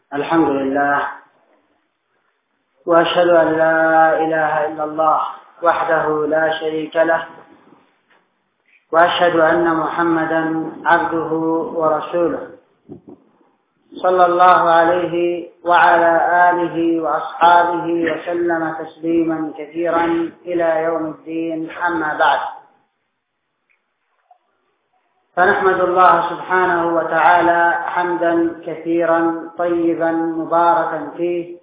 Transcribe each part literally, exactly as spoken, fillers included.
الحمد لله، وأشهد أن لا إله إلا الله وحده لا شريك له، وأشهد أن محمدا عبده ورسوله صلى الله عليه وعلى آله وأصحابه وسلم تسليما كثيرا إلى يوم الدين. أما بعد، فنحمد الله سبحانه وتعالى حمدا كثيرا طيبا مباركا فيه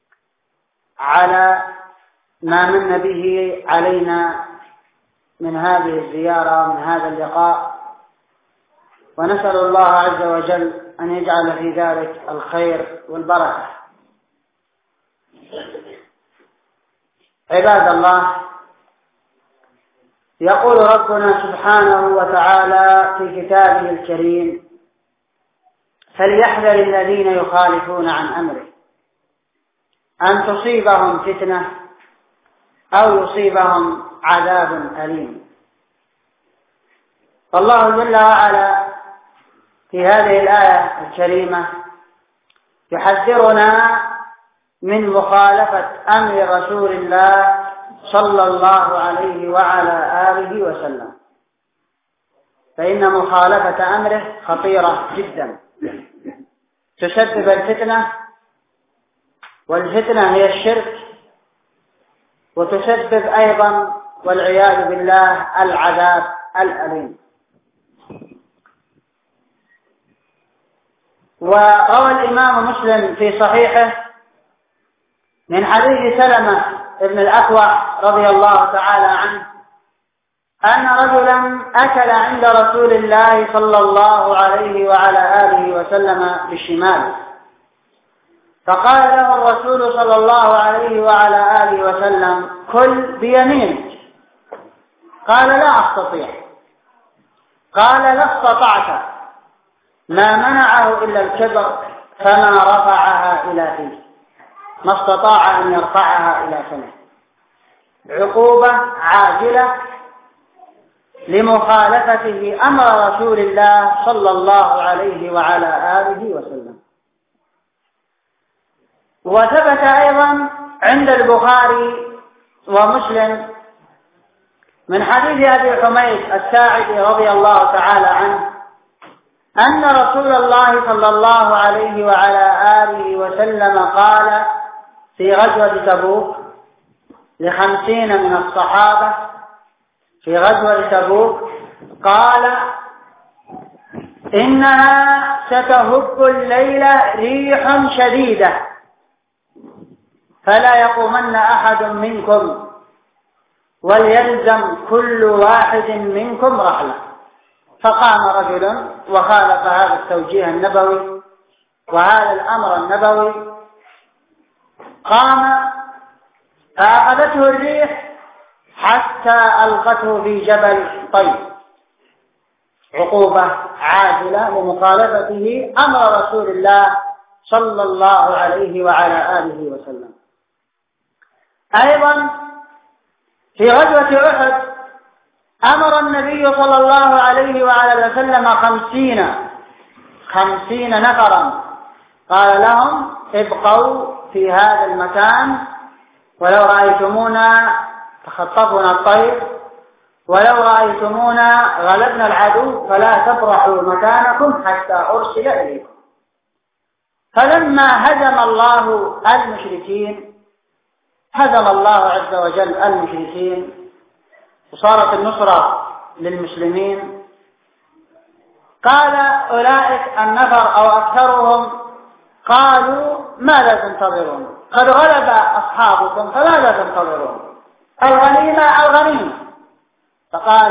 على ما من به علينا من هذه الزيارة ومن هذا اللقاء، ونسأل الله عز وجل أن يجعل في ذلك الخير والبركة. عباد الله، يقول ربنا سبحانه وتعالى في كتابه الكريم: فليحذر الذين يخالفون عن أمره أن تصيبهم فتنة أو يصيبهم عذاب أليم. فالله جل وعلا في هذه الآية الكريمة يحذرنا من مخالفة أمر رسول الله صلى الله عليه وعلى آله وسلم، فإن مخالفة أمره خطيرة جدا، تسبب الفتنة، والفتنة هي الشرك، وتسبب أيضا والعياذ بالله العذاب الأليم. وروى الإمام مسلم في صحيحه من حديث سلمة ابن الأكوع رضي الله تعالى عنه أن رجلا أكل عند رسول الله صلى الله عليه وعلى آله وسلم بالشمال، فقال له الرسول صلى الله عليه وعلى آله وسلم: كل بيمينك. قال: لا أستطيع. قال: لا استطعت. ما منعه إلا الكبر، فما رفعها إلى فيه، ما استطاع أن يرفعها إلى فمه. عقوبة عاجلة لمخالفته أمر رسول الله صلى الله عليه وعلى آله وسلم. وثبت أيضا عند البخاري ومسلم من حديث أبي حميد الساعدي رضي الله تعالى عنه أن رسول الله صلى الله عليه وعلى آله وسلم قال في غزوة تبوك لخمسين من الصحابة في غزوة تبوك، قال: إنها ستهب الليلة ريح شديدة، فلا يقومن أحد منكم، وليلزم كل واحد منكم رحلة. فقام رجل وخالف هذا التوجيه النبوي وهذا الأمر النبوي، قام فأخذته الريح حتى ألقته في جبل طيب، عقوبة عاجلة لمخالفته أمر رسول الله صلى الله عليه وعلى آله وسلم. أيضا في غزوة أحد أمر النبي صلى الله عليه وعلى وسلم خمسين خمسين نفرا، قال لهم: ابقوا في هذا المكان، ولو رأيتمونا تخطفنا الطير، ولو رأيتمونا غلبنا العدو، فلا تبرحوا مكانكم حتى أرسل إليكم. فلما هزم الله المشركين هزم الله عز وجل المشركين وصارت النصرة للمسلمين، قال أولئك النفر أو أكثرهم: قالوا: ماذا تنتظرون؟ قد غلب أصحابكم، فماذا تنتظرون؟ الغنيمة الغنيمة. فقال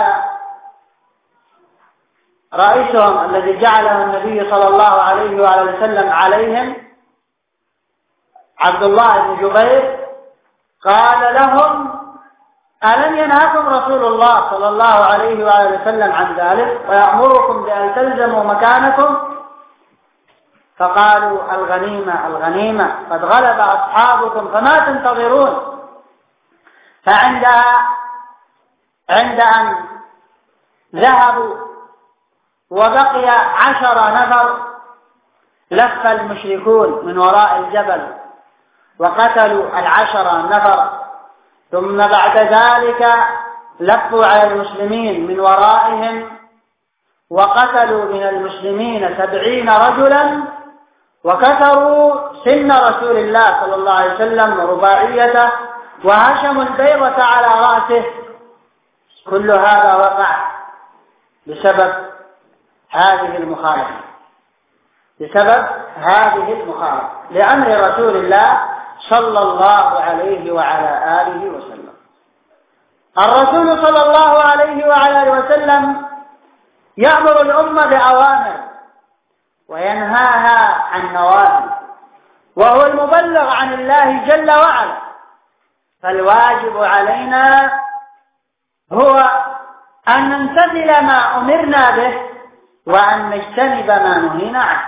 رئيسهم الذي جعله النبي صلى الله عليه وعلى وسلم عليهم عبد الله بن جبير، قال لهم: ألم ينهاكم رسول الله صلى الله عليه وعلى وسلم عن ذلك ويأمركم بأن تلزموا مكانكم؟ فقالوا: الغنيمة الغنيمة، قد غلب أصحابكم، فما تنتظرون؟ فعندها عند أن ذهبوا وبقي عشر نفر لف المشركون من وراء الجبل وقتلوا العشرة نفر، ثم بعد ذلك لفوا على المسلمين من ورائهم وقتلوا من المسلمين سبعين رجلا، وكسروا سن رسول الله صلى الله عليه وسلم ورباعيته، وهشموا البيضة على رأسه. كل هذا وقع بسبب هذه المخالفة، بسبب هذه المخالفة لأمر رسول الله صلى الله عليه وعلى آله وسلم. الرسول صلى الله عليه وعلى آله وسلم يأمر الأمة بأوامر وينهاها عن نواهي، وهو المبلغ عن الله جل وعلا، فالواجب علينا هو أن نمتثل ما أمرنا به وأن نجتنب ما نهينا عنه.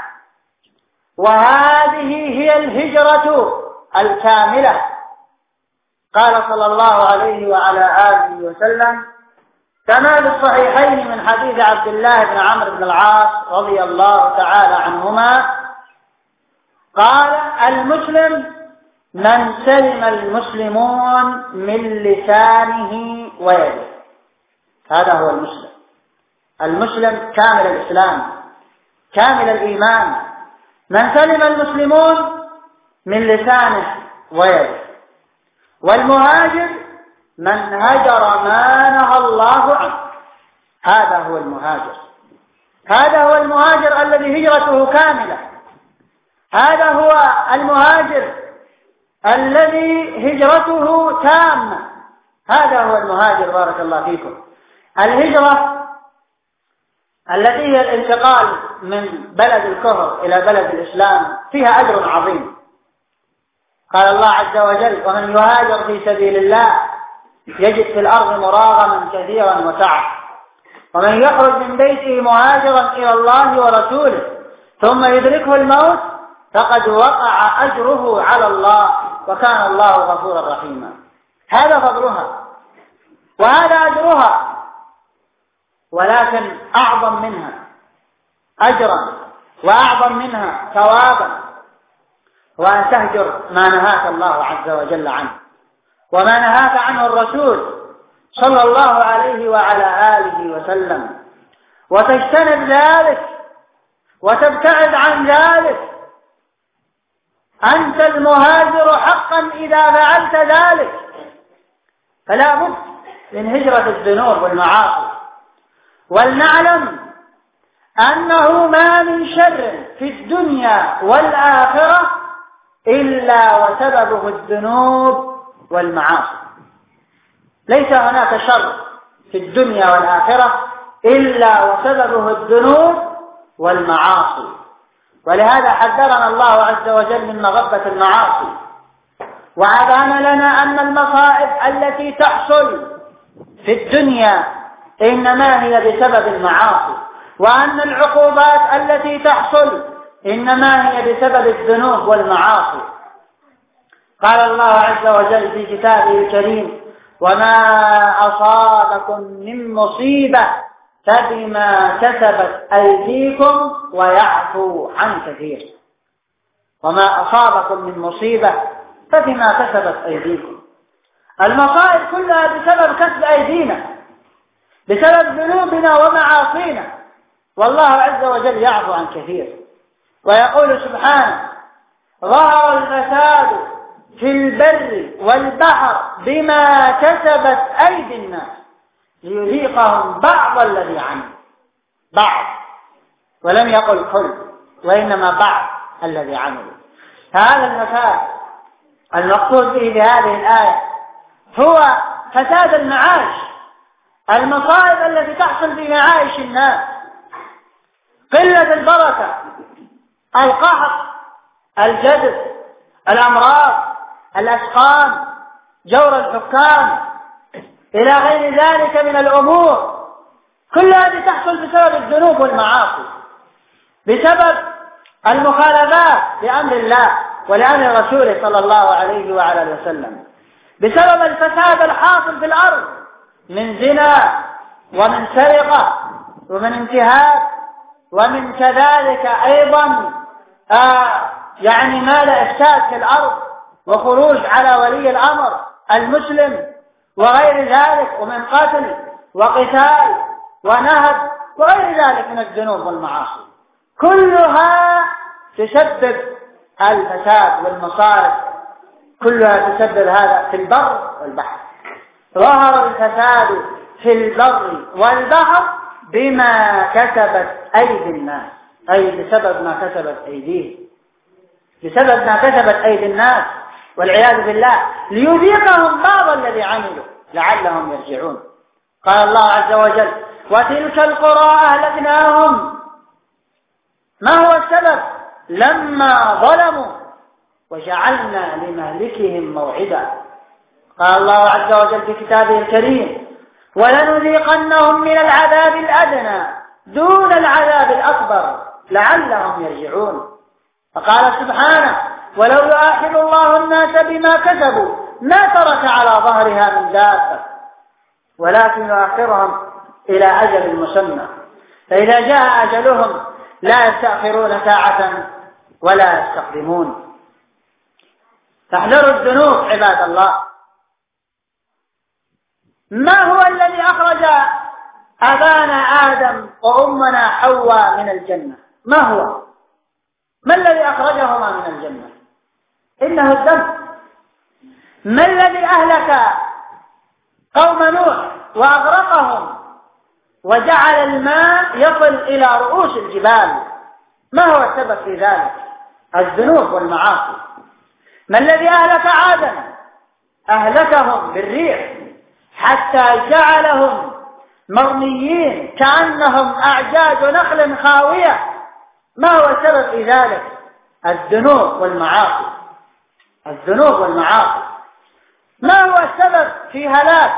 وهذه هي الهجرة الكاملة. قال صلى الله عليه وعلى آله وسلم كما في الصحيحين من حديث عبد الله بن عمرو بن العاص رضي الله تعالى عنهما قال: المسلم من سلم المسلمون من لسانه ويده. هذا هو المسلم. المسلم كامل الإسلام كامل الإيمان، من سلم المسلمون من لسانه ويده. والمهاجر من هجر ما نهى الله عنه، هذا هو المهاجر. هذا هو المهاجر الذي هجرته كاملة. هذا هو المهاجر الذي هجرته تامة. هذا هو المهاجر. بارك الله فيكم. الهجرة التي هي الانتقال من بلد الكفر إلى بلد الإسلام فيها أجر عظيم. قال الله عز وجل: ومن يهاجر في سبيل الله يجد في الأرض مراغما كثيرا وسعة، ومن يخرج من بيته مهاجرا إلى الله ورسوله ثم يدركه الموت فقد وقع أجره على الله وكان الله غفورا رحيما. هذا فضلها وهذا أجرها، ولكن أعظم منها أجرا وأعظم منها ثوابا وأن تهجر ما نهاك الله عز وجل عنه وما نهاك عنه الرسول صلى الله عليه وعلى آله وسلم، وتجتنب ذلك وتبتعد عن ذلك. أنت المهاجر حقا إذا فعلت ذلك، فلا بد من هجرة الذنوب والمعاصي. ولنعلم أنه ما من شر في الدنيا والآخرة إلا وسببه الذنوب والمعاصي. ليس هناك شر في الدنيا والآخرة إلا وسببه الذنوب والمعاصي. ولهذا حذرنا الله عز وجل من مغبة المعاصي، وأبان لنا أن المصائب التي تحصل في الدنيا إنما هي بسبب المعاصي، وأن العقوبات التي تحصل إنما هي بسبب الذنوب والمعاصي. قال الله عز وجل في كتابه الكريم: وما أصابكم من مصيبة فبما كسبت أيديكم ويعفو عن كثير. وما أصابكم من مصيبة فبما كسبت أيديكم. المصائب كلها بسبب كسب أيدينا، بسبب ذنوبنا ومعاصينا، والله عز وجل يعفو عن كثير. ويقول سبحانه: ظهر الفساد في البر والبحر بما كسبت أيدي الناس ليذيقهم بعض الذي عملوا. بعض، ولم يقل كل، وإنما بعض الذي عملوا. هذا الفساد المقصود به بهذه الآية هو فساد المعاش، المصائب التي تحصل في معايش الناس، قلة البركة، القحط، الجدب، الأمراض، الأسقام، جور الحكام، إلى غير ذلك من الأمور. كل هذه تحصل بسبب الذنوب والمعاصي، بسبب المخالفات لأمر الله ولأمر رسوله صلى الله عليه وعلى وسلم، بسبب الفساد الحاصل في الأرض من زنا ومن سرقة ومن انتهاك، ومن كذلك أيضا آه يعني مال إفساد في الأرض وخروج على ولي الأمر المسلم وغير ذلك، ومن قتل وقتال ونهب وغير ذلك من الذنوب والمعاصي، كلها تسبب الفساد والمصائب، كلها تسبب هذا في البر والبحر. ظهر الفساد في البر والبحر بما كسبت أيدي الناس، أي بسبب ما كسبت أيديهم، بسبب ما كسبت أيدي الناس والعياذ بالله، ليذيقهم بعض الذي عملوا لعلهم يرجعون. قال الله عز وجل: وتلك القرى أهلكناهم. ما هو السبب؟ لما ظلموا وجعلنا لمهلكهم موعدا. قال الله عز وجل في كتابه الكريم: ولنذيقنهم من العذاب الأدنى دون العذاب الأكبر لعلهم يرجعون. فقال سبحانه: ولو يؤاخذ الله الناس بما كسبوا ما ترك على ظهرها من دابة ولكن يؤخرهم إلى أجل مسمى، فإذا جاء أجلهم لا يستأخرون ساعة ولا يستقدمون. فاحذروا الذنوب عباد الله. ما هو الذي أخرج أبانا آدم وأمنا حواء من الجنة؟ ما هو؟ ما الذي أخرجهما من الجنة؟ إنه الذنب. ما الذي أهلك قوم نوح وأغرقهم وجعل الماء يصل إلى رؤوس الجبال؟ ما هو السبب في ذلك؟ الذنوب والمعاصي. ما الذي أهلك عادا؟ أهلكهم بالريح حتى جعلهم مرميين كأنهم أعجاز نخل خاوية. ما هو السبب في ذلك؟ الذنوب والمعاصي. الذنوب والمعاصي. ما هو السبب في هلاك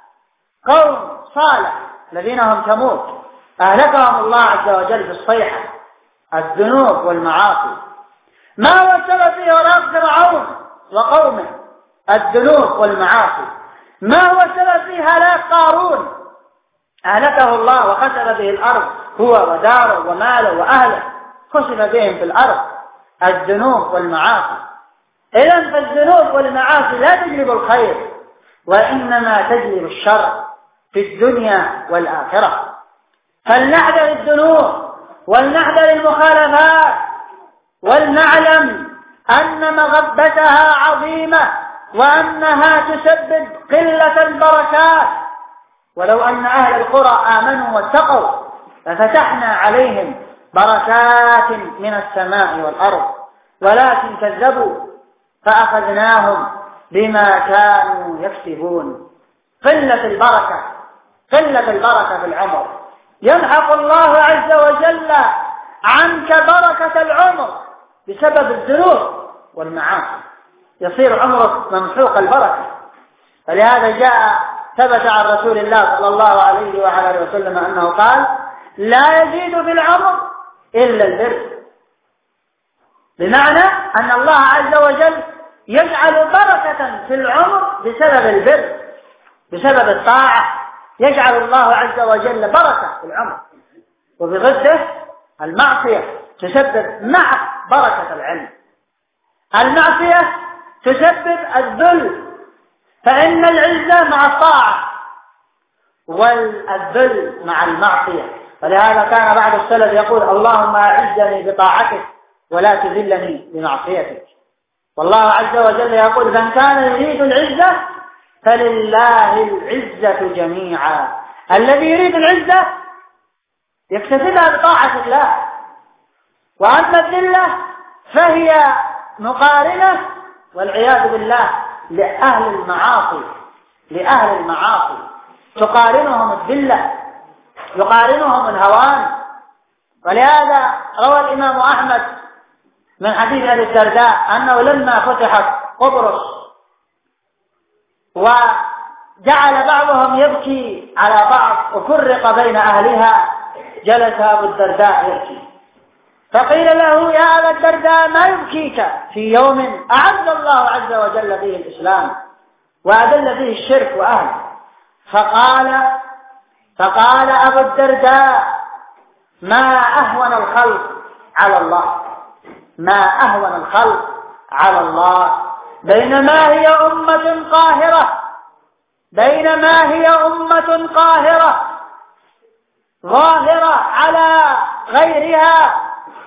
قوم صالح الذين هم ثمود؟ أهلكهم الله عز وجل بالصيحة. الذنوب والمعاصي. ما هو السبب في هلاك فرعون وقومه؟ الذنوب والمعاصي. ما هو السبب في هلاك قارون؟ أهلكه الله وخسف به الأرض هو وداره وماله وأهله، خسف بهم في الأرض. الذنوب والمعاصي. إذن فالذنوب والمعاصي لا تجلب الخير وإنما تجلب الشر في الدنيا والآخرة. فلنحذر الذنوب ولنحذر المخالفات ولنعلم أن مغبتها عظيمة وأنها تسبب قلة البركات. ولو أن أهل القرى آمنوا واتقوا لفتحنا عليهم بركات من السماء والأرض، ولكن كذبوا فأخذناهم بما كانوا يكسبون. قلة البركة، قلة البركة في العمر. يمحق الله عز وجل عنك بركة العمر بسبب الذنوب والمعاصي، يصير عمرك ممحوق البركة. فلهذا جاء ثبت عن رسول الله صلى الله عليه وعلى اله وسلم أنه قال: لا يزيد في العمر إلا البر. بمعنى أن الله عز وجل يجعل بركة في العمر بسبب البر، بسبب الطاعة يجعل الله عز وجل بركة في العمر. وبضده المعصية تسبب مع بركة العلم. المعصية تسبب الذل، فإن العزة مع الطاعة والذل مع المعصية. ولهذا كان بعض السلف يقول: اللهم أعزني بطاعتك ولا تذلني بمعصيتك. والله عز وجل يقول: من كان يريد العزة فلله العزة جميعا. الذي يريد العزة يكتسبها بطاعة الله، وأما الذلة فهي مقارنة والعياذ بالله لأهل المعاصي، لأهل المعاصي تقارنهم الذلة، يقارنهم الهوان. ولهذا روى الإمام أحمد من حديث أبي الدرداء أنه لما فتحت قبرص وجعل بعضهم يبكي على بعض وفرق بين أهلها، جلس أبو الدرداء يبكي، فقيل له: يا أبا الدرداء ما يبكيك في يوم أعز الله عز وجل به الإسلام وأذل به الشرك وأهله؟ فقال فقال أبو الدرداء: ما أهون الخلق على الله. ما أهون الخلق على الله، بينما هي أمة قاهرة بينما هي أمة قاهرة ظاهرة على غيرها،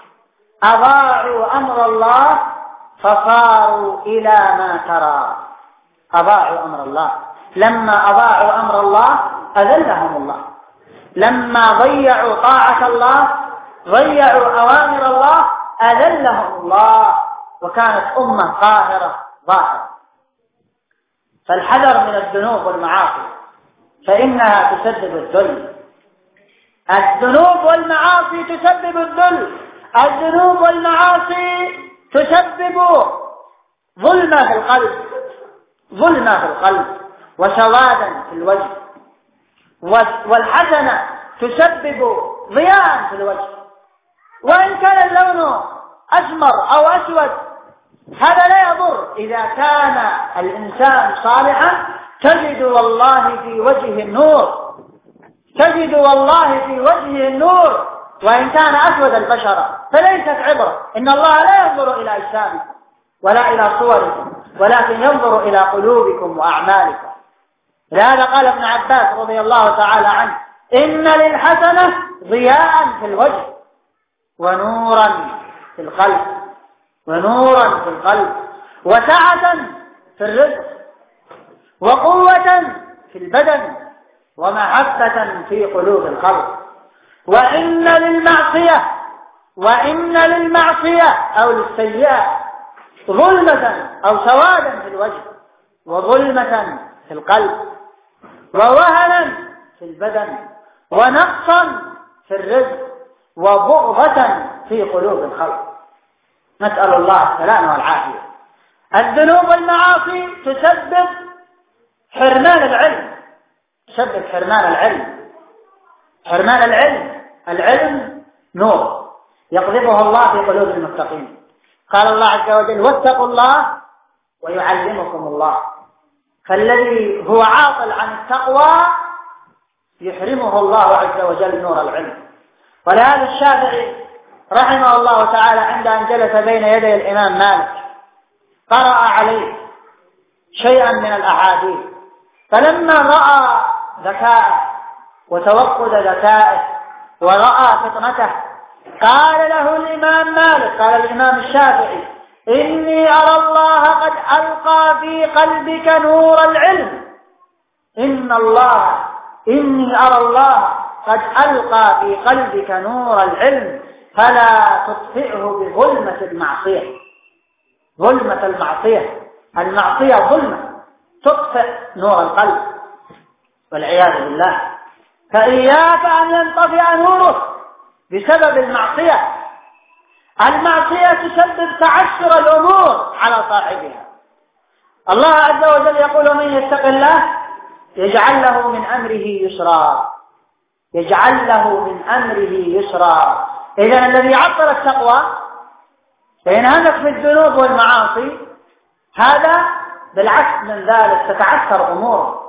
أضاعوا أمر الله فصاروا إلى ما ترى. أضاعوا أمر الله، لما أضاعوا أمر الله أذلهم الله، لما ضيعوا طاعة الله ضيعوا أوامر الله أذلهم الله، وكانت أمة قاهرة ظاهرة. فالحذر من الذنوب والمعاصي فإنها تسبب الذل. الذنوب والمعاصي تسبب الذل، الذنوب والمعاصي تسبب ظلمة في القلب ظلمة في القلب وسوادا في الوجه، والحسنة تسبب ضياء في الوجه، وإن كان اللون أسمر أو أسود هذا لا يضر إذا كان الإنسان صالحا. تجد والله في وجهه النور تجد والله في وجهه النور وإن كان أسود البشرة، فليست عبرة. إن الله لا ينظر إلى أجسامكم ولا إلى صوركم ولكن ينظر إلى قلوبكم وأعمالكم. لهذا قال ابن عباس رضي الله تعالى عنه: إن للحسنة ضياء في الوجه ونورا في القلب ونورا في القلب وسعة في الرزق وقوة في البدن ومحبة في قلوب الخلق. وإن للمعصية وإن للمعصية أو للسيئة ظلمة أو سوادا في الوجه وظلمة في القلب ووهنا في البدن ونقصا في الرزق وبغضة في قلوب الخلق. نسأل الله السلامة والعافية. الذنوب والمعاصي تسبب حرمان العلم تسبب حرمان العلم حرمان العلم العلم نور يقذفه الله في قلوب المتقين. قال الله عز وجل: واتقوا الله ويعلمكم الله. فالذي هو عاطل عن التقوى يحرمه الله عز وجل نور العلم. ولهذا الشافعي رحمه الله تعالى عند أن جلس بين يدي الإمام مالك قرأ عليه شيئا من الأحاديث، فلما رأى ذكاءه وتوقد ذكائه ورأى فطنته قال له الإمام مالك قال الإمام الشافعي: إني أرى الله قد ألقى في قلبك نور العلم إن الله إني أرى الله قد ألقى في قلبك نور العلم فلا تطفئه بظلمة المعصية. ظلمة المعصية المعصية ظلمة تطفئ نور القلب والعياذ بالله. فإياك أن ينطفئ نوره بسبب المعصية. المعصية تسبب تعسر الأمور على صاحبها. الله عز وجل يقول: من يتق الله يجعل له من أمره يسرا يجعل له من أمره يسرا. إذن الذي عطل التقوى فينهمك في الذنوب والمعاصي هذا بالعكس من ذلك تتعسر أموره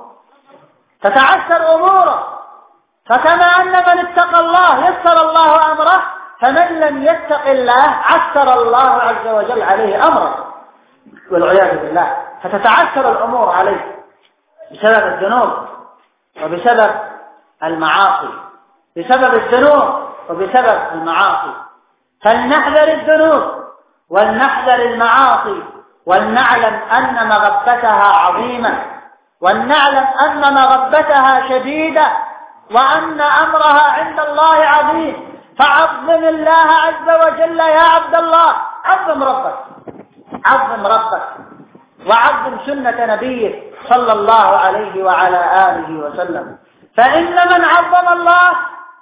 تتعسر أموره فكما أن من اتقى الله يسر الله أمره، فمن لم يتق الله عسر الله عز وجل عليه أمره والعياذ بالله. فتتعسر الأمور عليه بسبب الذنوب وبسبب المعاصي بسبب الذنوب وبسبب المعاصي. فلنحذر الذنوب ولنحذر المعاصي ولنعلم أن مغبتها عظيمة ولنعلم أن مغبتها شديدة وأن أمرها عند الله عظيم. فعظم الله عز وجل يا عبد الله، عظم ربك عظم ربك وعظم سنة نبيه صلى الله عليه وعلى آله وسلم. فإن من عظم الله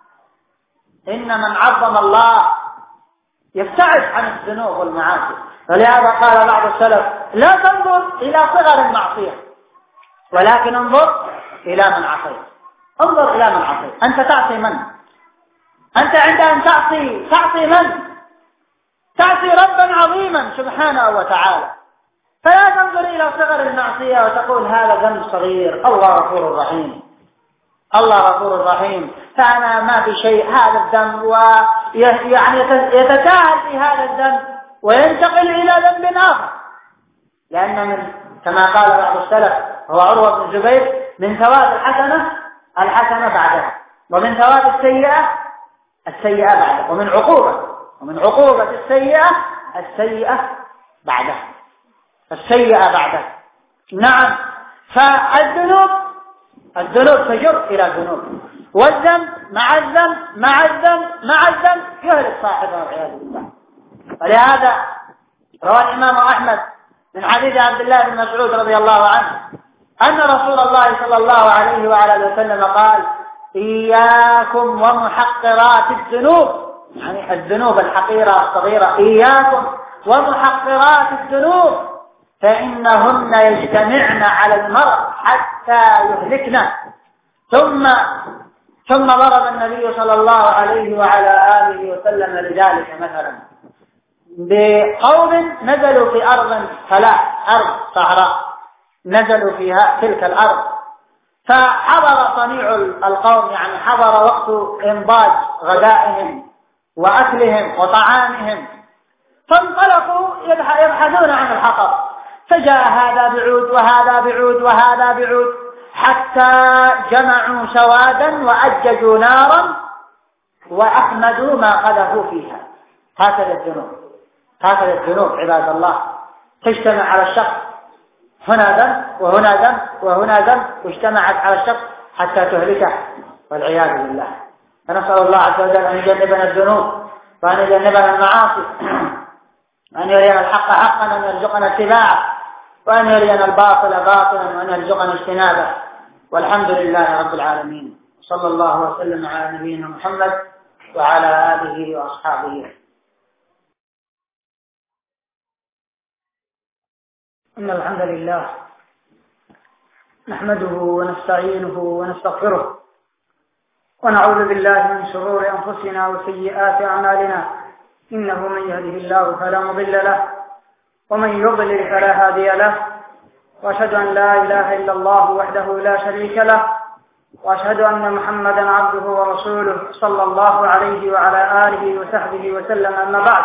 إن من عظم الله يبتعد عن الذنوب والمعاصي. ولهذا قال بعض السلف: لا تنظر إلى صغر المعصية ولكن انظر إلى من عصيت. انظر إلى من عصيت. أنت تعصي من؟ أنت عند أن تعصي تعصي من؟ تعصي ربا عظيما سبحانه وتعالى. فلا تنظر إلى صغر المعصية وتقول هذا ذنب صغير، الله غفور رحيم الله غفور رحيم فأنا ما في شيء. هذا الذنب ويعني يتساهل في هذا الذنب وينتقل إلى ذنب آخر، لأن من كما قال بعض السلف هو عروة بن الزبير من ثواب الحسنة الحسنة بعدها، ومن ثواب السيئة السيئة بعدها، ومن عقوبة ومن عقوبة السيئة السيئة بعدها السيئة بعدها. نعم، فالذنوب الذنوب تجر إلى ذنوب، والذنب مع الذنب مع الذنب مع الذنب يهلك صاحبه والعياذ بالله. ولهذا روى الإمام أحمد من حديث عبد الله بن مسعود رضي الله عنه أن رسول الله صلى الله عليه وعلى وسلم قال: إياكم ومحقرات الذنوب، يعني الذنوب الحقيرة الصغيرة، إياكم ومحقرات الذنوب فإنهن يجتمعن على المرء حتى يهلكنا. ثم ثم ضرب النبي صلى الله عليه وعلى آله وسلم لذلك مثلا بقوم نزلوا في أرض فلاح، أرض صحراء، نزلوا فيها تلك الأرض، فحضر صنيع القوم، يعني حضر وقت إنضاج غدائهم وأكلهم وطعامهم، فانطلقوا يبحثون عن الحطب، فجاء هذا بعود وهذا بعود وهذا بعود حتى جمعوا سوادا وأججوا نارا وأحمدوا ما قذفوا فيها. هكذا الذنوب هكذا الذنوب عباد الله تجتمع على الشخص، هنا ذنب وهنا ذنب وهنا ذنب، واجتمعت على الشخص حتى تهلكه والعياذ بالله. فنسأل الله عز وجل أن يجنبنا الذنوب وأن يجنبنا المعاصي، وأن يرينا الحق حقا وأن يرزقنا اتباعه، وأن يرينا الباطل باطلا وأن يرزقنا اجتنابه. والحمد لله رب العالمين، صلى الله وسلم على نبينا محمد وعلى آله وأصحابه. إن الحمد لله نحمده ونستعينه ونستغفره، ونعوذ بالله من شرور أنفسنا وسيئات أعمالنا، إنه من يهده الله فلا مضل له ومن يضلل فلا هادي له، وأشهد أن لا إله إلا الله وحده لا شريك له، وأشهد أن محمدا عبده ورسوله صلى الله عليه وعلى آله وصحبه وسلم. أما بعد،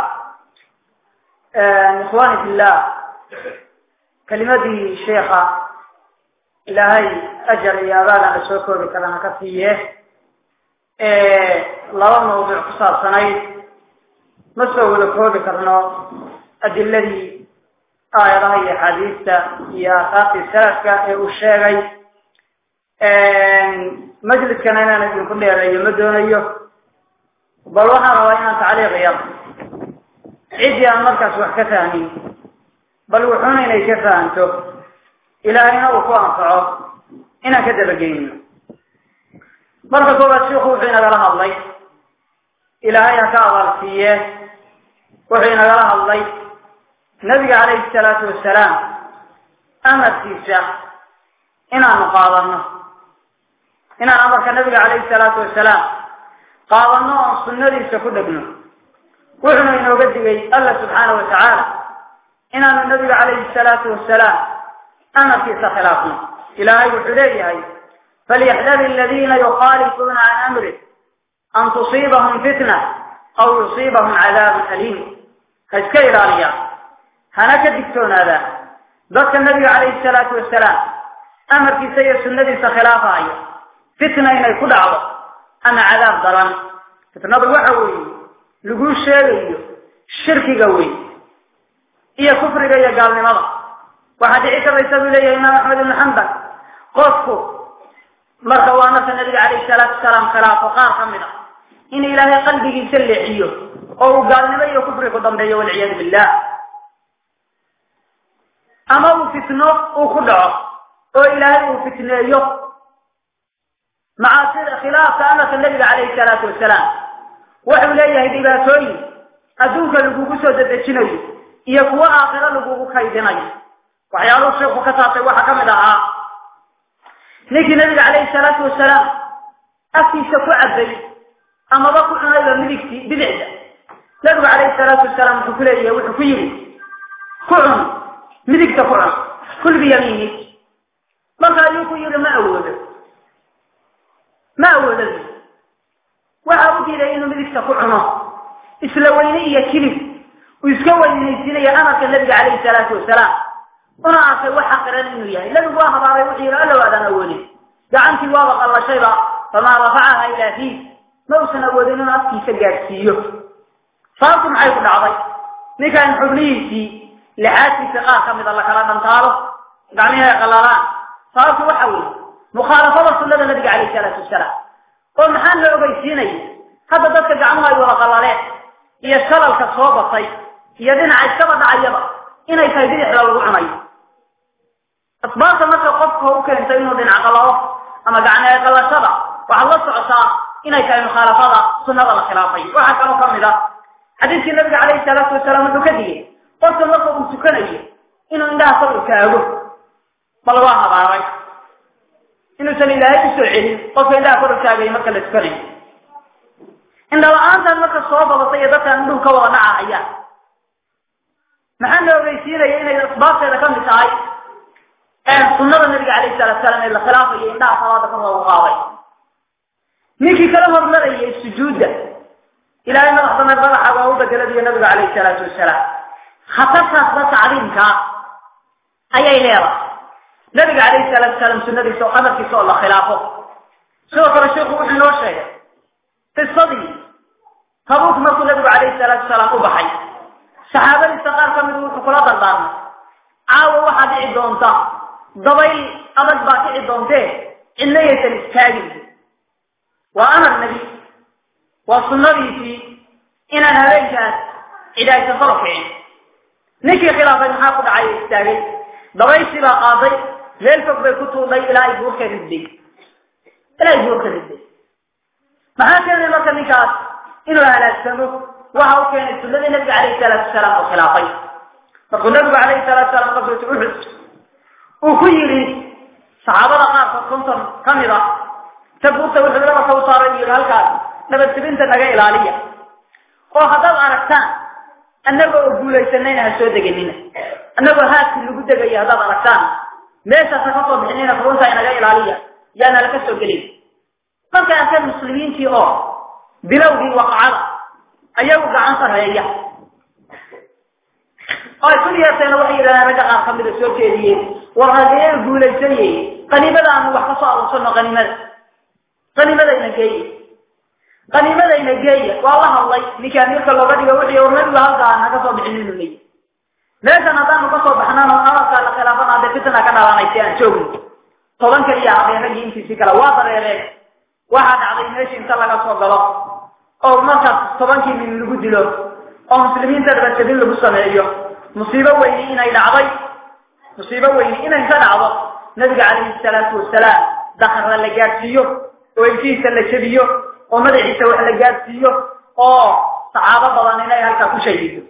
آه إخواني في الله، كلمتي شيخة إلهي أجر يا بالا أسوكو بكلامك فيه آه لو موضوع قصار سنيد مسوه لكو بكرنو أدلذي آية هي حديثة يا خاطي السلسكة والشيغي مجلس كان أنا نجم كل يرأي مدون أيه بلوحا روينا تعليق يض عدي المركز وحكثاني بل وحوني لي كفا أنتو إلهينا وكو أنفعه إنا كذب جيننا مركز وقت شيخو حين قالها الله إلهينا كأضل فيه وحين قالها الله النبي عليه الصلاة والسلام أمر فيسا إنا نقاضرنا إنا أمرك النبي عليه الصلاة والسلام قاضرنا السنة سكد ابنه وحنا إنه قد الله سبحانه وتعالى إنا النبي عليه الصلاة والسلام أمر فيسا خلافنا إلهي وحليه فليحذر الذين يخالفون عن أمره أن تصيبهم فتنة أو يصيبهم عذاب أليم. هذا إلى رياض هناك الدكتون هذا ذكر النبي عليه الصلاة والسلام أمر في سير سنة خلافة أيه فتنة هنا يكون عضو أما عذاب ضران فتنة الوحوي لقول شيء الشرك قوي إيا كفر قوي قال لماذا واحد عيسى يسوي لي إمام أحمد بن حنبل قفه مركوانا النبي عليه الصلاة والسلام خلافة وقار خمنا إن إلهي قلبي يسلي عيه أو قال نبي كفر قدام بيه والعياذ بالله أما فتنة وخدعة أو إلهي وفتنة يوم مع خلاف أمة النبي عليه الصلاة والسلام وحوليه دباتوي أدوك لقوق سودة الشنوي يقوى آخر لقوق خيدني وحيالو الشيخ كتاطي وحكم دعا لكن النبي عليه الصلاة والسلام أكي سكو عبدي أما بقوا عنا إلى ملكتي بلعدة النبي عليه الصلاة والسلام حكوليه وحكويه كعن ملك تقرأ كل بيمينك ما قال يقول ما أوله ما أوله وعود إلى إنه ملك تقرأ إسلوينية كلمة ويسكوى ينيسيني أمرك النبي عليه الصلاة والسلام أنا أخي وحقرا إنه يعني النبي واحد على وحير ألا وأنا أولي دعنتي واضح الله شيئا فما رفعها إلى فيه موسى أولينا في سجاد سيوف صارتم عيب العضي لكان حبليتي لحاسي سقاقة من الله كلام انتهاره دعنيها قلالان صارتم وحول مخالفة رسول الله النبي عليه الصلاة والسلام والمحان لو بيسيني هذا ذلك جعلها يولا قلالات يشكر الكصوبة طيب يدين عيشكبة عيبة إنا يفايدين إحلال الوعمي أصبارك مثل قفك هو كان تبينه دين عقلاوه أما دعنا يقل سبع وعلى الصعصاء إنا يكون مخالفة سنة الله خلافي وحكا مكملة حديث النبي عليه الصلاة والسلام الدكدية قلت الله من سكنه إنه عندها صبر كاغو بل واحد عاري إنه سن الله يسعي قف عندها صبر كاغو مكة لسكنه إن الآن كان مكة الصوابة بطيئة أنه كوضا معها أيام محل الرئيسين إن الإصباط إذا كان بتاعي سنة النبي عليه الصلاة والسلام إلا خلافه إنها صلاة كما وقاوي نيكي كلام مرمي السجود إلى أن أحضن الرضا حقاوبة الذي النبي عليه الصلاة والسلام خطرتها بس عليمك أي إليرا النبي عليه الصلاة والسلام سنة سوء أمر في سوء الله خلافه سوء فرشيخ وحن له شيء في الصدي فروك مرسول النبي عليه الصلاة والسلام أبحي صحابة استقار كمدوا حقلاط البارنا عاوة واحد عدونتا ضبي أمد باكي عدونته إلا يتلسكاجل وأمر النبي والسنة في إن هذا إذا يتصرفين نكي خلافة محافظ عليه الساجل ضبي سبا قاضي ليلفق بكتو الله إلا يبوك ردي إلا يبوك ردي ما كان لك نكات إنه لا تسمه وهو كان السنة النبي عليه الصلاة والسلام وخلافه فقال النبي عليه الصلاة والسلام قبل أحد وخيري صحابة قارفة كنتم كاميرا تبوت وحد لما صوصار يقول هالكاد نبت بنت نجاي العالية وهذا أركان النبي أقول لي سنين هالسودة جنينة النبي هات اللي قد جاي هذا أركان ليس سقطوا بحنين فرنسا نجاي العالية جانا لك السودة ما كان كان المسلمين في أو بلوغ وقعة أيوة عنصر هي أي كل يوم وحي إلى رجع خمد السوق هذه وهذا يقول الشيء قنيمة أنا وحصار وصلنا قنيمة قنيمة إن جاي قنيمة إن جاي والله الله لكان يقول الله بدي وحي ورمي وهذا أنا كسب بعلم مني ليس أنا ذا كسب بحنا أنا قال خلافنا هذا فتنة كنا رانا يتيان شوي طبعا كلي هذا نجيم في سكلا واضر يلي واحد عظيم إيش إن الله كسب الله أو مركز طبعا كي من الوجود له أو مسلمين ترى بتشدين له بصنعيه مصيبة وين إلى عضي مصيبة وين إن إنسان عض نبي عليه الصلاة والسلام دخل اللجات فيه ويجي سل شبيه ومدعي سوى اللجات فيه أو صعابة ضلنا هل كل شيء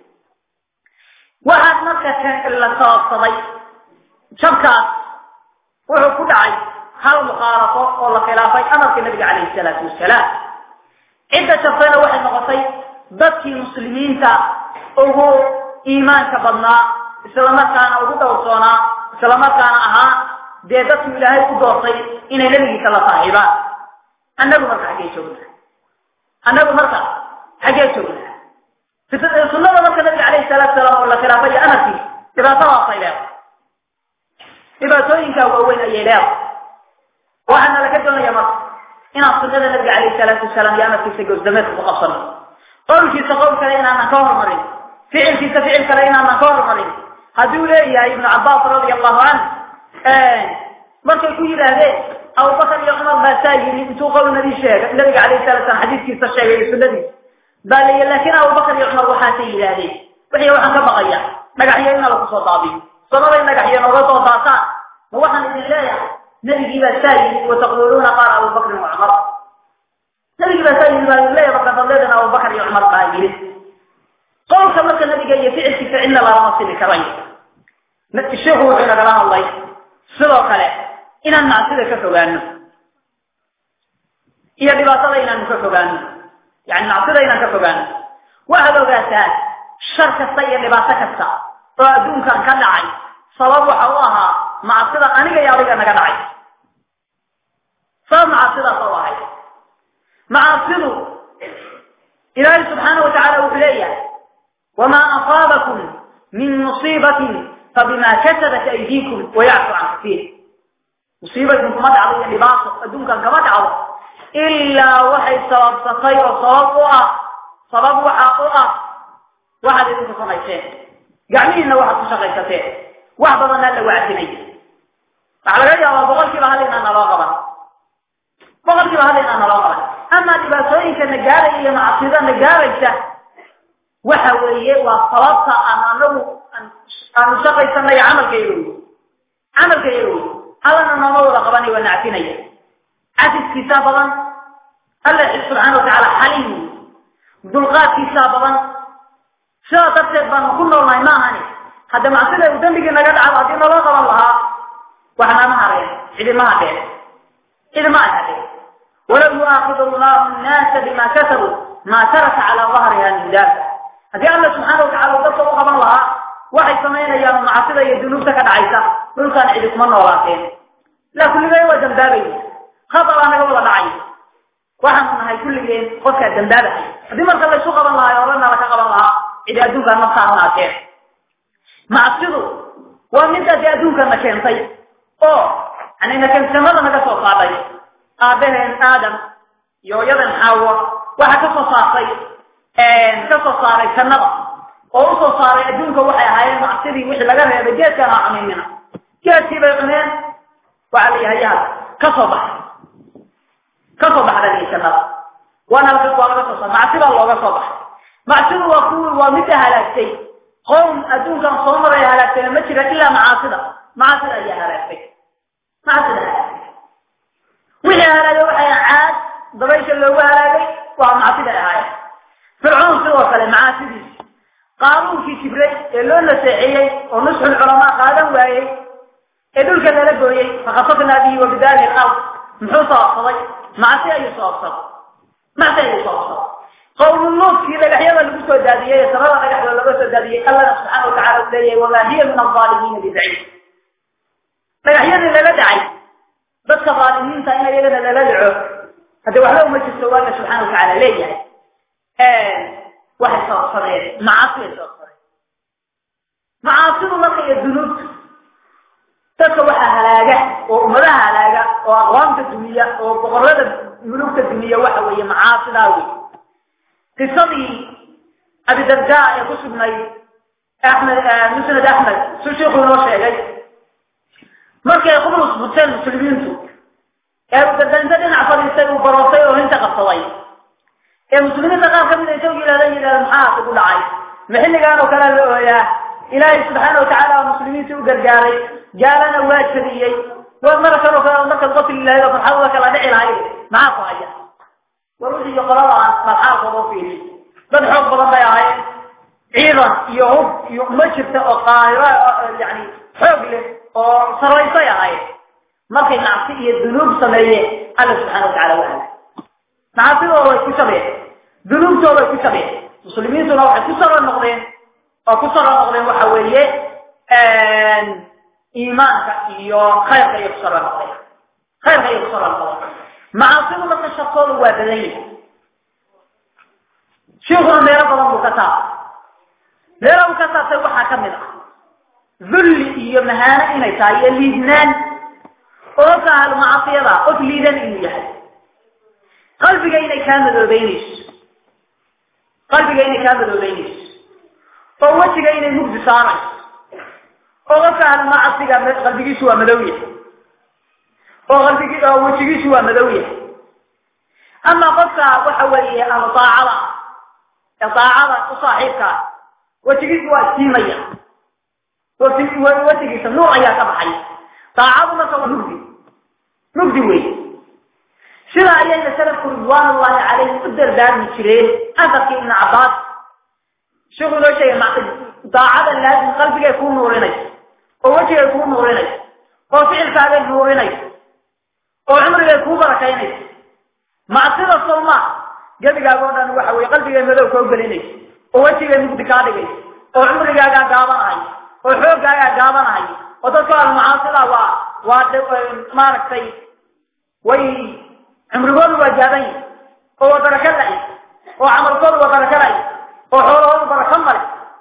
واحد مركز إلا صار صدي شبكات وهو كل عي هل مخالفة ولا خلافة أمر النبي عليه الصلاة والسلام إذا شفنا واحد نقطي ضدك المسلمين تا وهو إيمان كبرنا إسلامات كان أوجود وصونا إسلامات كان أها ديدت إلهي كدوسي إن النبي صلى الله عليه وسلم النبي مركز حكي شغله النبي مركز حكي شغله في سنة مركز النبي عليه الصلاة والسلام ولا خلافية أنا فيه إذا تواصل له إذا توين كهو وين أي له وأنا لكدنا يا مركز إن أصدق النبي عليه الصلاة والسلام يا مركز سجوز دمك مقصر قول في سقوط كلينا أنا كور مريض فعل في تفعل كلينا أنا كور مريض هذول يا ابن عباس رضي الله عنه آه مركز كل هذا أو بكر يعمر ما ساجي أنتوا قول النبي شيخ النبي عليه الصلاة والسلام حديث كيف الشيء السنة بل لكن أبو بكر يعمر وحاتي هذه وهي وحنا بقية نجحينا لك صوت عظيم صنعنا نجحينا ورطوا ضاعتان ووحنا بالله نبي جيب ساجي وتقولون قال أبو بكر وعمر نبي جيب ساجي بالله رب ضلنا أبو بكر يعمر قائل قول كما كان النبي جاي فعل في فعلنا لا نصل كريه الشيخ هو كان كلام الله سلوك عليه إن الناس كفوجانه إذا بباطل إن كفوجانه يعني الناس إن كفوجانه وهذا قاسان شرك الطير لباسك السا فدون كان كان عاي صلوا الله مع صدق أنا جاي أريد أنا كان عاي فمع صدق الله مع صدق إلهي سبحانه وتعالى وبليه وما أصابكم من مصيبة فبما كسبت أيديكم ويعفو عن كثير مصيبة كما دعوا لباس أدونك كما دعوا إلا وحي سبب سطير وصوابها صباب وحاقها واحد يدونك صغيشين قاعدين إنه واحد صغيشتين واحد ظن له وعدني على غير الله بقول كيف هذين أنا راغبا بقول كيف هذين أنا راغبا أما لباسوين كنجارة إلى معصيدة نجارة وحويه وصلاتها أمامه أن شقي سنة عمل كيلو عمل كيلو هذا نمو رغباني ونعتني عزيز كتابا الله سبحانه وتعالى حليم دلغات كتابا شاء تبتد بان كل الله ما هني هذا معصيدة ودنبك نقد على عدين رغب الله وحنا ما هرين إذا ما هرين إذا ما هرين ولو يؤاخذ الله الناس بما كسبوا ما ترك على ظهرها من دابة هذه الله سبحانه وتعالى وقصوا قبل الله واحد سمعنا يا معصية يدنوب تكد عيسى قل كان عيدك من وراثين لا كل ذا هو دمدابي خطر أنا قبل دعي واحد من هاي كل جين قصة دمدابي هذه من قال شو قبل الله يورنا لك قبل الله إذا أدوك المصار ناكين معصية ومن ذا أدوك المكان طيب أوه يعني إنك كنت مرة ما قصوا صعبي آبهن آدم يو يدن حواء واحد قصوا صعبي قصوا صعبي كالنظر ووصل صار أدونك وحي هاي معصيري وحي لقرها بجيت كان عميمنا كاتي بيقنين وعليها يا كصبح كصبح لدي كنظر وانا لقد وقصصا معصير الله كصبح معصير وقول ومتى هلاكتي قوم أدونك صمر يا هلاكتي لما تشرك إلا معاصرة معاصرة يا هلاكتي معاصرة هلاكتي وحي هلاكتي وحي عاد ضريش اللي هو هلاكتي ومعاصرة هاي فرعون سوى فالمعاصري قانون في كبري اللون نسيحيي ونصح العلماء قادم وهي يدول كذا لقوي فخصصنا به وبدال الأرض محوصة صدي مع سيئة يصاصر مع سيئة يصاصر قول النص في لقحية والبسوة الدادية يترى لقحية والبسوة الدادية الله سبحانه وتعالى وليه وما هي من الظالمين ببعيد لقحية اللي لدعي بس الظالمين تأينا يلنا للدعو هذا وحده مجلس سوانا سبحانه وتعالى ليه يعني آه واحد صار معاصي صار معاصي مرة الذنوب تسوى هلاجة ومرة هلاجة وأغرام الدنيا وبغرض ملوك الدنيا وحوي معاصي لاوي قصدي أبي الدرداء يقص بني أحمد مسند أحمد سوشيخ ونوشة جاي مرة يقولوا سبتين مسلمين أبي الدرداء إنسان عفوا يستوي براسي وهنت قصوي المسلمين تقال كم يسوي إلى ذي إلى المحاط يقول عايز محل كانوا كانوا يا إلهي سبحانه وتعالى والمسلمين سووا قرقاري جالنا واجفديي ومرة كانوا كانوا مركز قتل الله وفرحوا لك لا دعي العيد معاك وعيا ورودي يقرأوا عن مرحاق وضوفيه بل حب الله يا عين عيضا يهب يمشف القاهرة يعني حب له وصريطة يا عين مركز نعطيه الذنوب صلية الله سبحانه وتعالى وحده معاصي الله يكسبه ذنوب الله يكسبه مسلمين سنوات كسر النقدين أو كسر النقدين وحويه إيمانك إياه خير خير يكسر النقدين خير خير يكسر النقدين معاصي الله تشكل وادلين شوفوا ميرا بلان بكتاب ميرا بكتاب سيوحا كمدا ذل إياه مهانا إني تايا ليدنان أوكا المعاصي الله أوك ليدن إياه قلبك إني كامل وبينيش قلبك إني كامل وبينيش فوجهك إني مجد سارك وغفى على ما عصيك قلبك سوى مدوية وغلبك وجهك سوى مدوية أما غفى وحولي أما طاعرة طاعرة وصاحبك وجهك سوى سيمية وجهك سنوع يا كبحي طاعرة ما سوى نجدي نجدي ويه سيدا أيها سلف رضوان الله عليه قدر دار من شريه أذكي ابن عباس شغل شيء مع طاعة لازم قلبك يكون نوريني ووجهك يكون نوريني وفعل فعلك نوريني وعمرك يكون بركيني مع سيدا الصوماء قبل قابونا نوحا وقلبك يمدو كوبليني ووجهك يمدك عليك وعمرك قابناي وحوك قابناي وتصال المعاصرة ومارك سيد وي عمركم وجابين هو بركة لي وعمركم وبركة لي وحوله بركة لي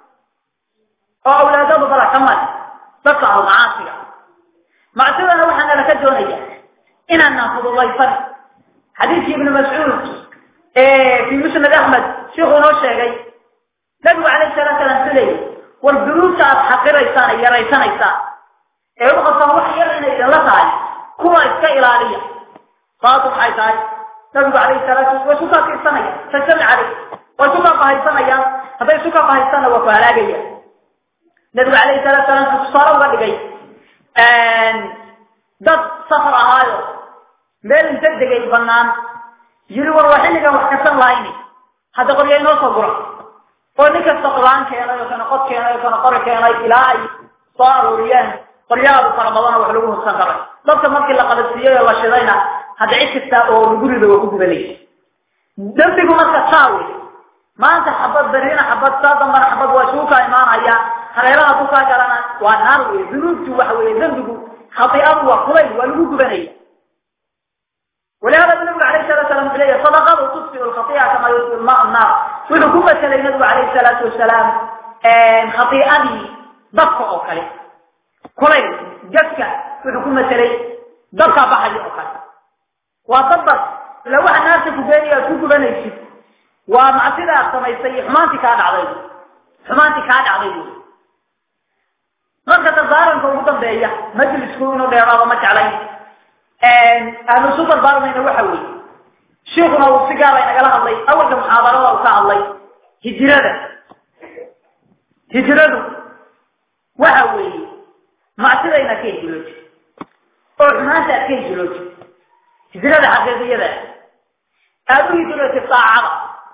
oo awlaadadu bala kamal dadka oo macaasiga macsidana waxaan la ka doonayaa inaan nafudulaysan حديث ابن مسعود إيه في مسند أحمد شيخ نوشيغي نبي عليه الصلاة والسلام والبنوك حق ريسان يا ريسان يسان إيه يبقى صوح يرين إلى الله تعالى كما إسكا عليا فاطم حيثاي نبي عليه الصلاة والسلام وسوكا في السنة فسمع عليه وسوكا في السنة هذا يسوكا في السنة وفعلاقيا نبي عليه الصلاة والسلام صاروا قد جاي ضد سفر هذا meel inta degay banaan yiri war waxiliga wax ka san laayni hada qoriyo inoo soo guro oo ninka saqlaan keenay kana qod keenay kana qor keenay ilaahay saaruriyaan qoriyaadu fara badan wax lagu hubsan karo dadka markii la qalasiyo la shidayna hada cid kasta oo guriga waa ku gubalay dambigu marka taawi maanta xabad barina xabad saada mar xabad waa suuqa imaanaya hareeraha ku ka galana waa naar weey dunuubtu waxa weey dambigu khati'adu waa kulay waa lagu gubanay ولهذا النبي عليه الصلاة والسلام إليه صدقة وتطفئ الخطيئة كما يطفئ الماء النار والحكومة النبي عليه الصلاة والسلام خطيئة ضفة أوكالي كلين جسكة والحكومة النبي ضفة بحري أوكالي وطبق لو أن ناس فجانية سوق بنيسي ومعصرة كما يصيح حمانتي كان عليه حمانتي كان عليه مركة الظاهر فوقتا بأيه مجلس كونه بيرا ومت عليه أنا سوبر بارمين وحوي شيخنا وسجارة نقلها الله أول كم محاضرة وصاع الله هجرة هجرة وحوي ما ترينا كي جلوج أو ما تأكل جلوج هجرة حقيقية ده أبو جلوج الطاعة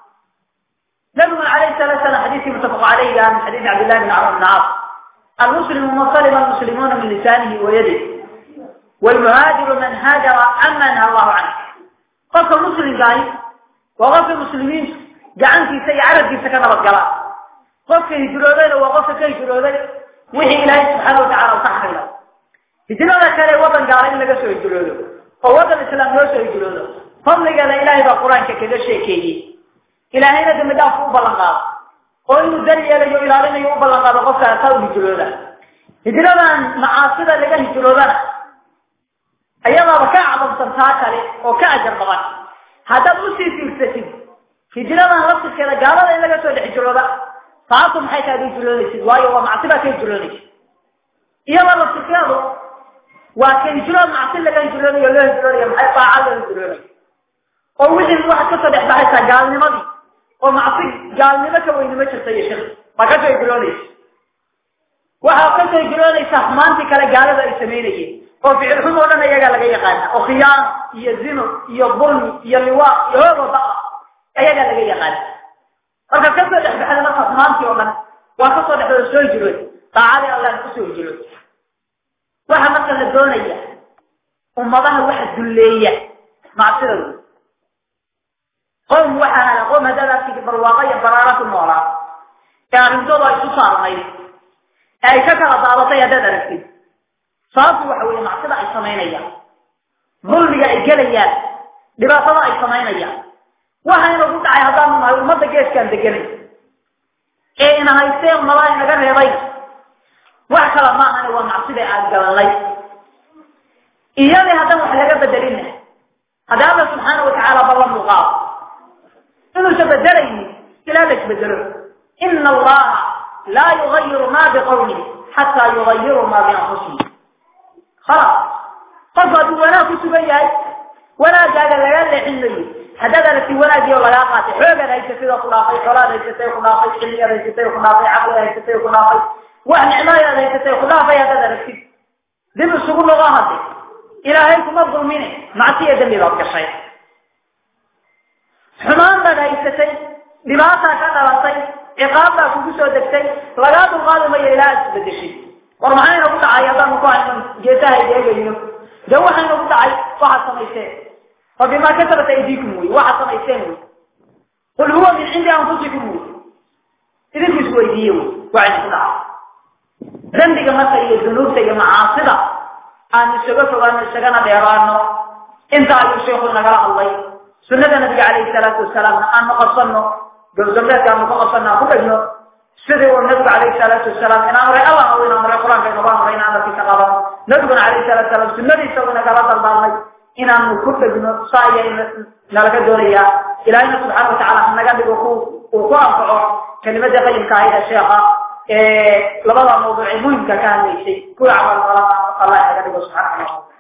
نبي عليه الصلاة والسلام حديث متفق عليه عن حديث عبد الله بن عمرو بن العاص المسلم من سلم المسلمون من لسانه ويده والمهاجر من هاجر عمن نهى الله عنه قف المسلم جاي وقف المسلمين جعان في سي عرب في سكن الرجال قف هجرودين وقف كي هجرودين وحي إلهي سبحانه وتعالى وصحح له هجرودين كان وطن قارين لقى سوى هجرودين ووطن الإسلام يوسى هجرودين فضل قال إلهي بالقرآن كذا شيء كي إلهي ندم دافع بلنقاض وإنه دليل يلي إلهي يوم بلنقاض وقف سوى هجرودين هجرودين معاصرة لقى هجرودين أيضا بكاء عظم سنتاكالي وكاء جربان هذا مسي في السجن هجرة من رفض كذا قال إلا قلتوا لحجرة فعطم حيث هذه الجلولة سدواية ومعتبة كي الجلولة إيضا رفض كذا وكي جلولة معتبة كي الجلولة يقول له الجلولة يمحيطها على الجلولة ووجه الواحد كسر إحباحيثا قال نمضي ومعطي قال نمك وإن مجل سيشغل ما كتوا الجلولة waxa ka soo jiray saxmaanti kala gaalada ay sameeyeen oo ficil oo dhan ayaga laga yaqaan oo khiyaan iyo zino iyo bulmi iyo liwa iyo wada ayaga laga yaqaan marka ka soo dhaxbixada marka saxmaanti oo dhan waa ka soo dhaxbixada soo jiray taali Allah ku soo jiray waxa marka la doonaya ummadaha waxa duleeya macsirada qom waxa la qom hada fi barwaaqaya baraaratu noolaa kaarintooda ay ku saarnay ay ka kala daadatay hadda aragtid sababtu waxa weeye macsida ay sameynayaan mulliga ay galayaan dhibaatada ay sameynayaan waxa inuu ku dhacay haddaan nahay umada geeskan deganay ee ina haysteen malaay naga reebay wax kala ma ahan waa macsida aad galalay iyada hadan wax laga bedelina hada Allah subhanahu wa ta'ala ballan muqaab inuu sabadalay ila la bedelo inna Allah لا يغير ما بقوله حتى يغيروا ما بأنفسهم خلاص فقدوا ولا كتبيات ولا جاء ليال حلي هذا الذي ولا جاء ولا قاتل حوجا ليس فيه خلاقي خلاص ليس فيه خلاقي حلية ليس فيه خلاقي عقل ليس فيه خلاقي وعن عماية ليس فيه خلاقي هذا الذي ذي السبل لغاهته إلى هيكم أفضل منه معصية دمي ربك الشيء حمان ليس فيه لماذا كان رأسي عقابها كوكسو دكتي لغاد الغالب يلاج بدشي ورمحين أقول تعالى يضع مقاعد جيتها يديهم جوحين أقول تعالى واحد سميسين فبما كسبت أيديكم وي واحد سميسين قل هو من عند أنفسكم وي إذن كسوا أيديهم وعين خدعا ذنبك مثل الذنوب سيئ معاصرة أن الشغف وأن الشغنا بيرانه انت أيها الشيخ نقرأ الله سنة النبي عليه الصلاة والسلام أن نقصنه بالزمرات كانوا فقصنا كلنا سيدي والنبي عليه الصلاة والسلام إن أمر الله وإن أمر القرآن كإن الله وإن أمر في كلامه نبي عليه الصلاة والسلام النبي صلى الله عليه وسلم إن أمر كل بن صايا نلقى الدنيا إلى أن سبحانه وتعالى نجد وقوف وقوف كلمة يقين كاية الشيخة لبضع موضوع مهم كان ليس كل عمل الله الله يجب سبحانه وتعالى